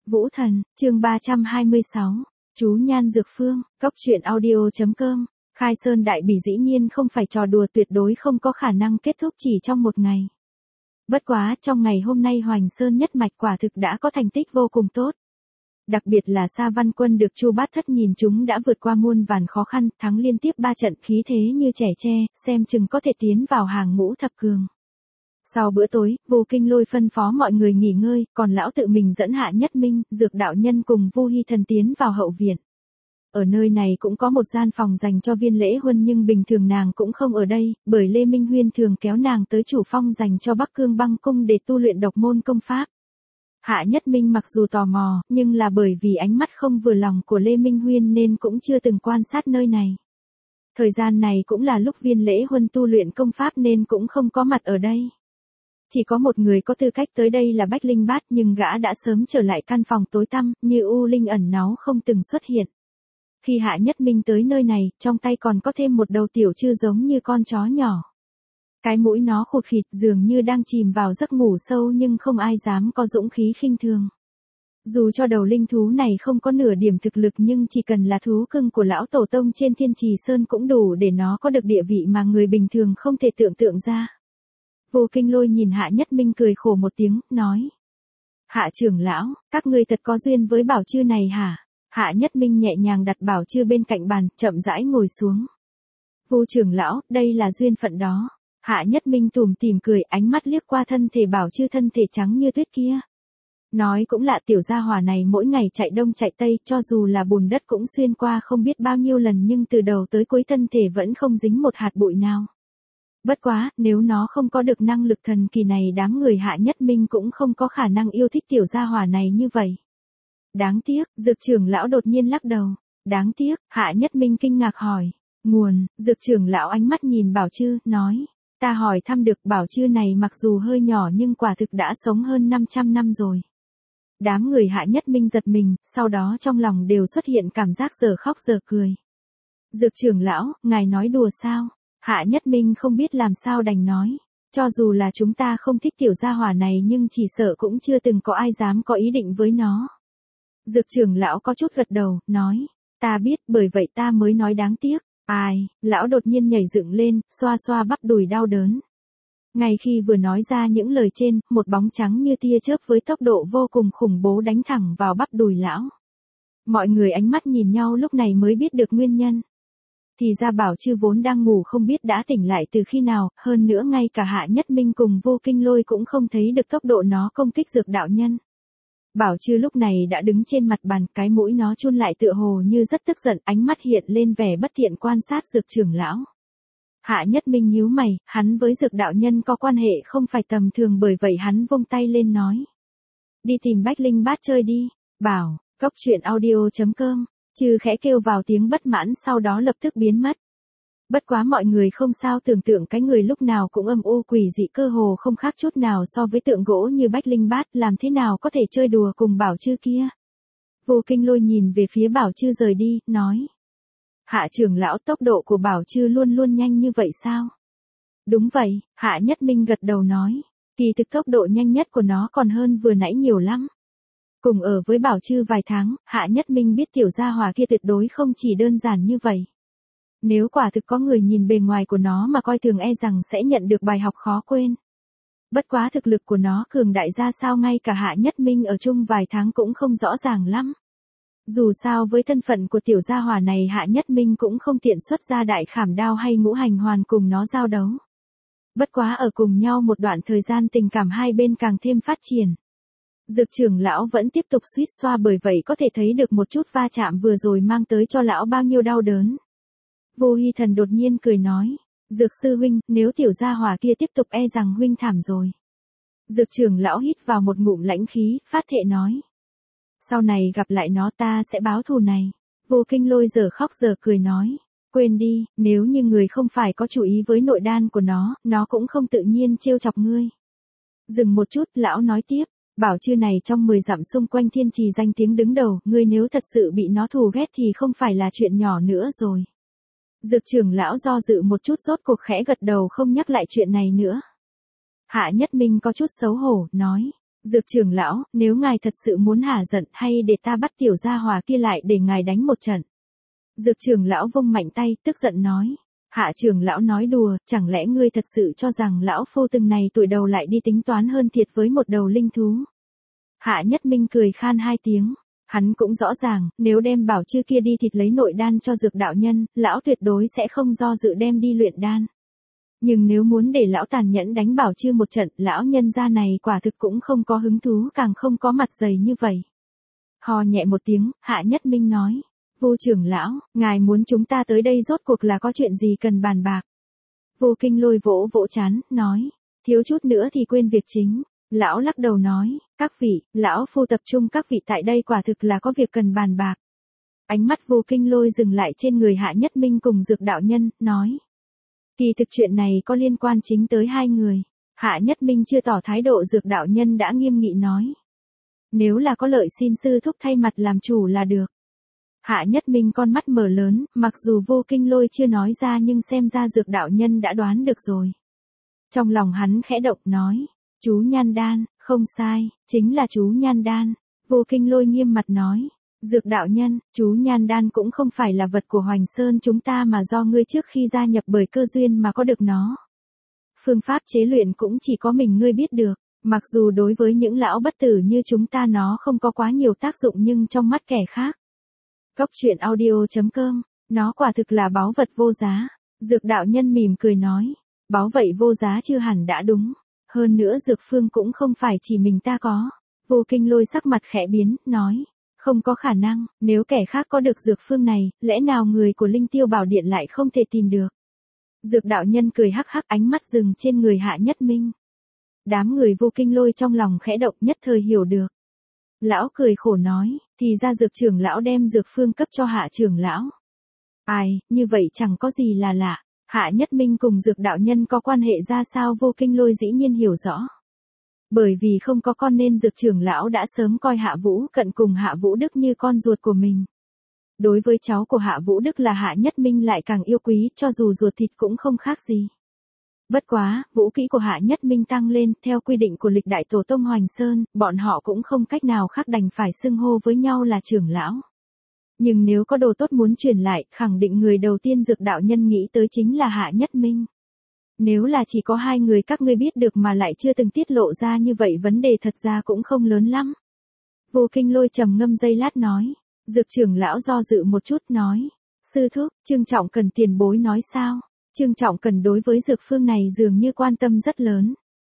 Vũ Thần, chương 326, chú Nhan Dược Phương, Cốc truyện audio.com, Khai Sơn Đại Bỉ dĩ nhiên không phải trò đùa, tuyệt đối không có khả năng kết thúc chỉ trong một ngày. Bất quá, trong ngày hôm nay Hoành Sơn nhất mạch quả thực đã có thành tích vô cùng tốt. Đặc biệt là Sa Văn Quân được Chu Bát Thất nhìn chúng đã vượt qua muôn vàn khó khăn, thắng liên tiếp 3 trận, khí thế như trẻ tre, xem chừng có thể tiến vào hàng ngũ thập cường. Sau bữa tối, Vô Kinh Lôi phân phó mọi người nghỉ ngơi, còn lão tự mình dẫn Hạ Nhất Minh, Dược đạo nhân cùng Vu Hy Thần tiến vào hậu viện. Ở nơi này cũng có một gian phòng dành cho Viên Lễ Huân, nhưng bình thường nàng cũng không ở đây, bởi Lê Minh Huyên thường kéo nàng tới chủ phong dành cho Bắc Cương Băng Cung để tu luyện độc môn công pháp. Hạ Nhất Minh mặc dù tò mò, nhưng là bởi vì ánh mắt không vừa lòng của Lê Minh Huyên nên cũng chưa từng quan sát nơi này. Thời gian này cũng là lúc Viên Lễ Huân tu luyện công pháp nên cũng không có mặt ở đây. Chỉ có một người có tư cách tới đây là Bách Linh Bát, nhưng gã đã sớm trở lại căn phòng tối tăm, như u linh ẩn náu không từng xuất hiện. Khi Hạ Nhất Minh tới nơi này, trong tay còn có thêm một đầu tiểu trư giống như con chó nhỏ. Cái mũi nó khụt khịt dường như đang chìm vào giấc ngủ sâu, nhưng không ai dám có dũng khí khinh thường. Dù cho đầu linh thú này không có nửa điểm thực lực, nhưng chỉ cần là thú cưng của lão tổ tông trên Thiên Trì Sơn cũng đủ để nó có được địa vị mà người bình thường không thể tưởng tượng ra. Vô Kinh Lôi nhìn Hạ Nhất Minh cười khổ một tiếng, nói: Hạ trưởng lão, các ngươi thật có duyên với bảo chư này hả? Hạ Nhất Minh nhẹ nhàng đặt bảo chư bên cạnh bàn, chậm rãi ngồi xuống. Vô trưởng lão, đây là duyên phận đó. Hạ Nhất Minh tủm tỉm cười, ánh mắt liếc qua thân thể bảo chư thân thể trắng như tuyết kia. Nói cũng lạ, tiểu gia hỏa này mỗi ngày chạy đông chạy tây, cho dù là bùn đất cũng xuyên qua không biết bao nhiêu lần, nhưng từ đầu tới cuối thân thể vẫn không dính một hạt bụi nào. Bất quá, nếu nó không có được năng lực thần kỳ này, đám người Hạ Nhất Minh cũng không có khả năng yêu thích tiểu gia hỏa này như vậy. Đáng tiếc, Dược trưởng lão đột nhiên lắc đầu. Đáng tiếc, Hạ Nhất Minh kinh ngạc hỏi. Nguồn, Dược trưởng lão ánh mắt nhìn bảo chư, nói. Ta hỏi thăm được, bảo chư này mặc dù hơi nhỏ nhưng quả thực đã sống hơn 500 năm rồi. Đám người Hạ Nhất Minh giật mình, sau đó trong lòng đều xuất hiện cảm giác giờ khóc giờ cười. Dược trưởng lão, ngài nói đùa sao? Hạ Nhất Minh không biết làm sao đành nói. Cho dù là chúng ta không thích tiểu gia hỏa này, nhưng chỉ sợ cũng chưa từng có ai dám có ý định với nó. Dược trưởng lão có chút gật đầu, nói. Ta biết, bởi vậy ta mới nói đáng tiếc. Ai, lão đột nhiên nhảy dựng lên, xoa xoa bắp đùi đau đớn. Ngay khi vừa nói ra những lời trên, một bóng trắng như tia chớp với tốc độ vô cùng khủng bố đánh thẳng vào bắp đùi lão. Mọi người ánh mắt nhìn nhau lúc này mới biết được nguyên nhân. Thì ra bảo chư vốn đang ngủ không biết đã tỉnh lại từ khi nào, hơn nữa ngay cả Hạ Nhất Minh cùng Vô Kinh Lôi cũng không thấy được tốc độ nó công kích dược đạo nhân. Bảo chư lúc này đã đứng trên mặt bàn, cái mũi nó chun lại tựa hồ như rất tức giận, ánh mắt hiện lên vẻ bất thiện quan sát dược trưởng lão. Hạ Nhất Minh nhíu mày, hắn với dược đạo nhân có quan hệ không phải tầm thường, bởi vậy hắn vung tay lên nói. Đi tìm Bách Linh Bát chơi đi, bảo, Cốc truyện audio.com. Chư khẽ kêu vào tiếng bất mãn, sau đó lập tức biến mất. Bất quá mọi người không sao tưởng tượng, cái người lúc nào cũng âm u quỷ dị, cơ hồ không khác chút nào so với tượng gỗ như Bách Linh Bát, làm thế nào có thể chơi đùa cùng bảo chư kia. Vô Kinh Lôi nhìn về phía bảo chư rời đi, nói. Hạ trưởng lão, tốc độ của bảo chư luôn luôn nhanh như vậy sao? Đúng vậy, Hạ Nhất Minh gật đầu nói. Kỳ thực tốc độ nhanh nhất của nó còn hơn vừa nãy nhiều lắm. Cùng ở với bảo chư vài tháng, Hạ Nhất Minh biết tiểu gia hỏa kia tuyệt đối không chỉ đơn giản như vậy. Nếu quả thực có người nhìn bề ngoài của nó mà coi thường, e rằng sẽ nhận được bài học khó quên. Bất quá thực lực của nó cường đại ra sao ngay cả Hạ Nhất Minh ở chung vài tháng cũng không rõ ràng lắm. Dù sao với thân phận của tiểu gia hỏa này, Hạ Nhất Minh cũng không tiện xuất ra đại khảm đao hay ngũ hành hoàn cùng nó giao đấu. Bất quá ở cùng nhau một đoạn thời gian, tình cảm hai bên càng thêm phát triển. Dược trưởng lão vẫn tiếp tục suýt xoa, bởi vậy có thể thấy được một chút va chạm vừa rồi mang tới cho lão bao nhiêu đau đớn. Vô Hy Thần đột nhiên cười nói. Dược sư huynh, nếu tiểu gia hỏa kia tiếp tục e rằng huynh thảm rồi. Dược trưởng lão hít vào một ngụm lãnh khí, phát thệ nói. Sau này gặp lại nó ta sẽ báo thù này. Vô Kinh Lôi giờ khóc giờ cười nói. Quên đi, nếu như người không phải có chú ý với nội đan của nó cũng không tự nhiên trêu chọc ngươi. Dừng một chút, lão nói tiếp. Bảo chư này trong 10 dặm xung quanh Thiên Trì danh tiếng đứng đầu, ngươi nếu thật sự bị nó thù ghét thì không phải là chuyện nhỏ nữa rồi. Dược trưởng lão do dự một chút, rốt cuộc khẽ gật đầu không nhắc lại chuyện này nữa. Hạ Nhất Minh có chút xấu hổ, nói. Dược trưởng lão, nếu ngài thật sự muốn hả giận hay để ta bắt tiểu gia hỏa kia lại để ngài đánh một trận. Dược trưởng lão vung mạnh tay, tức giận nói. Hạ trưởng lão nói đùa, chẳng lẽ ngươi thật sự cho rằng lão phu từng này tuổi đầu lại đi tính toán hơn thiệt với một đầu linh thú. Hạ Nhất Minh cười khan hai tiếng. Hắn cũng rõ ràng, nếu đem bảo chư kia đi thịt lấy nội đan cho dược đạo nhân, lão tuyệt đối sẽ không do dự đem đi luyện đan. Nhưng nếu muốn để lão tàn nhẫn đánh bảo chư một trận, lão nhân gia này quả thực cũng không có hứng thú, càng không có mặt dày như vậy. Hò nhẹ một tiếng, Hạ Nhất Minh nói. Vu trưởng lão, ngài muốn chúng ta tới đây rốt cuộc là có chuyện gì cần bàn bạc. Vu Kinh Lôi vỗ vỗ trán, nói. Thiếu chút nữa thì quên việc chính. Lão lắc đầu nói, các vị, lão phu tập trung các vị tại đây quả thực là có việc cần bàn bạc. Ánh mắt Vu Kinh Lôi dừng lại trên người Hạ Nhất Minh cùng dược đạo nhân, nói. Kỳ thực chuyện này có liên quan chính tới hai người. Hạ Nhất Minh chưa tỏ thái độ, dược đạo nhân đã nghiêm nghị nói. Nếu là có lợi xin sư thúc thay mặt làm chủ là được. Hạ Nhất Minh con mắt mở lớn, mặc dù Vu Kinh Lôi chưa nói ra nhưng xem ra dược đạo nhân đã đoán được rồi. Trong lòng hắn khẽ động nói. Chú Nhan Đan, không sai, chính là chú Nhan Đan. Vu Kinh Lôi nghiêm mặt nói. Dược đạo nhân, chú Nhan Đan cũng không phải là vật của Hoành Sơn chúng ta mà do ngươi trước khi gia nhập bởi cơ duyên mà có được nó. Phương pháp chế luyện cũng chỉ có mình ngươi biết được, mặc dù đối với những lão bất tử như chúng ta nó không có quá nhiều tác dụng nhưng trong mắt kẻ khác. Cốc truyện audio.com, nó quả thực là báu vật vô giá. Dược đạo nhân mỉm cười nói, báu vậy vô giá chưa hẳn đã đúng. Hơn nữa dược phương cũng không phải chỉ mình ta có. Vu Kinh Lôi sắc mặt khẽ biến, nói. Không có khả năng, nếu kẻ khác có được dược phương này, lẽ nào người của Linh Tiêu Bảo Điện lại không thể tìm được. Dược đạo nhân cười hắc hắc, ánh mắt dừng trên người Hạ Nhất Minh. Đám người Vu Kinh Lôi trong lòng khẽ động, nhất thời hiểu được. Lão cười khổ nói, thì ra dược trưởng lão đem dược phương cấp cho Hạ trưởng lão. Ai, như vậy chẳng có gì là lạ. Hạ Nhất Minh cùng dược đạo nhân có quan hệ ra sao Vu Kinh Lôi dĩ nhiên hiểu rõ. Bởi vì không có con nên dược trưởng lão đã sớm coi Hạ Vũ Cận cùng Hạ Vũ Đức như con ruột của mình. Đối với cháu của Hạ Vũ Đức là Hạ Nhất Minh lại càng yêu quý, cho dù ruột thịt cũng không khác gì. Bất quá, vũ kỹ của Hạ Nhất Minh tăng lên, theo quy định của lịch đại tổ tông Hoành Sơn, bọn họ cũng không cách nào khác đành phải xưng hô với nhau là trưởng lão. Nhưng nếu có đồ tốt muốn truyền lại, khẳng định người đầu tiên dược đạo nhân nghĩ tới chính là Hạ Nhất Minh. Nếu là chỉ có hai người các ngươi biết được mà lại chưa từng tiết lộ ra như vậy vấn đề thật ra cũng không lớn lắm. Vu Kinh Lôi trầm ngâm giây lát nói. Dược trưởng lão do dự một chút nói. Sư thúc, Trương Trọng Cần tiền bối nói sao? Trương Trọng Cần đối với dược phương này dường như quan tâm rất lớn.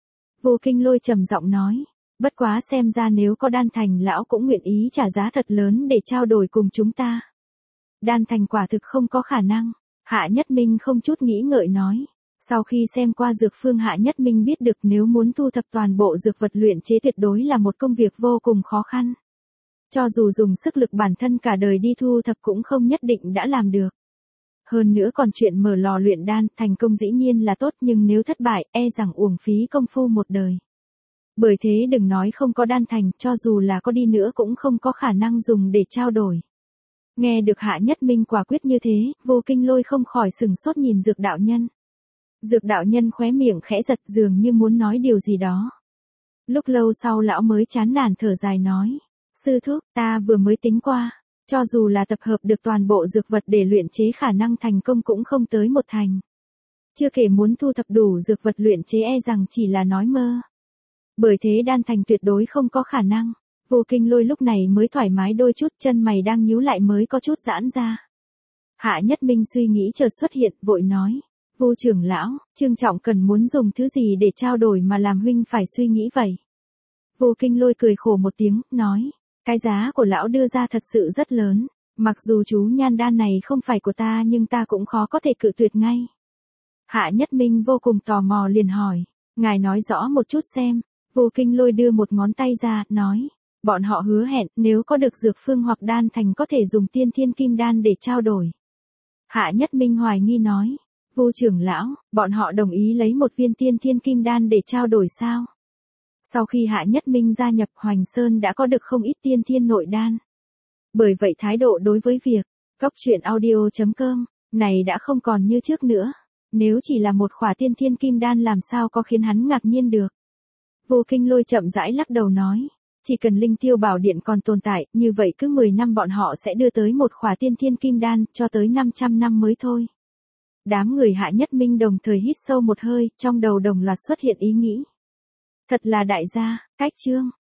Vu Kinh Lôi trầm giọng nói. Bất quá xem ra nếu có đan thành lão cũng nguyện ý trả giá thật lớn để trao đổi cùng chúng ta. Đan thành quả thực không có khả năng. Hạ Nhất Minh không chút nghĩ ngợi nói. Sau khi xem qua dược phương Hạ Nhất Minh biết được nếu muốn thu thập toàn bộ dược vật luyện chế tuyệt đối là một công việc vô cùng khó khăn. Cho dù dùng sức lực bản thân cả đời đi thu thập cũng không nhất định đã làm được. Hơn nữa còn chuyện mở lò luyện đan, thành công dĩ nhiên là tốt nhưng nếu thất bại, e rằng uổng phí công phu một đời. Bởi thế đừng nói không có đan thành, cho dù là có đi nữa cũng không có khả năng dùng để trao đổi. Nghe được Hạ Nhất Minh quả quyết như thế, Vu Kinh Lôi không khỏi sừng sốt nhìn dược đạo nhân. Dược đạo nhân khóe miệng khẽ giật dường như muốn nói điều gì đó. Lúc lâu sau lão mới chán nản thở dài nói. Sư thúc, ta vừa mới tính qua. Cho dù là tập hợp được toàn bộ dược vật để luyện chế khả năng thành công cũng không tới một thành. Chưa kể muốn thu thập đủ dược vật luyện chế e rằng chỉ là nói mơ. Bởi thế đan thành tuyệt đối không có khả năng. Vu Kinh Lôi lúc này mới thoải mái đôi chút, chân mày đang nhíu lại mới có chút giãn ra. Hạ Nhất Minh suy nghĩ chợt xuất hiện, vội nói. Vu trưởng lão, Trương Trọng Cần muốn dùng thứ gì để trao đổi mà làm huynh phải suy nghĩ vậy? Vu Kinh Lôi cười khổ một tiếng, nói. Cái giá của lão đưa ra thật sự rất lớn. Mặc dù chú Nhan Đan này không phải của ta nhưng ta cũng khó có thể cự tuyệt ngay. Hạ Nhất Minh vô cùng tò mò liền hỏi. Ngài nói rõ một chút xem. Vu Kinh Lôi đưa một ngón tay ra, nói. Bọn họ hứa hẹn nếu có được dược phương hoặc đan thành có thể dùng tiên thiên kim đan để trao đổi. Hạ Nhất Minh hoài nghi nói. Vu trưởng lão, bọn họ đồng ý lấy một viên tiên thiên kim đan để trao đổi sao? Sau khi Hạ Nhất Minh gia nhập Hoành Sơn đã có được không ít tiên thiên nội đan. Bởi vậy thái độ đối với việc cốc truyện audio.com này đã không còn như trước nữa. Nếu chỉ là một khỏa tiên thiên kim đan làm sao có khiến hắn ngạc nhiên được. Vô Kinh Lôi chậm rãi lắc đầu nói. Chỉ cần Linh Tiêu Bảo Điện còn tồn tại, như vậy cứ 10 năm bọn họ sẽ đưa tới một khỏa tiên thiên kim đan, cho tới 500 năm mới thôi. Đám người Hạ Nhất Minh đồng thời hít sâu một hơi, trong đầu đồng loạt xuất hiện ý nghĩ. Thật là đại gia, cách chương.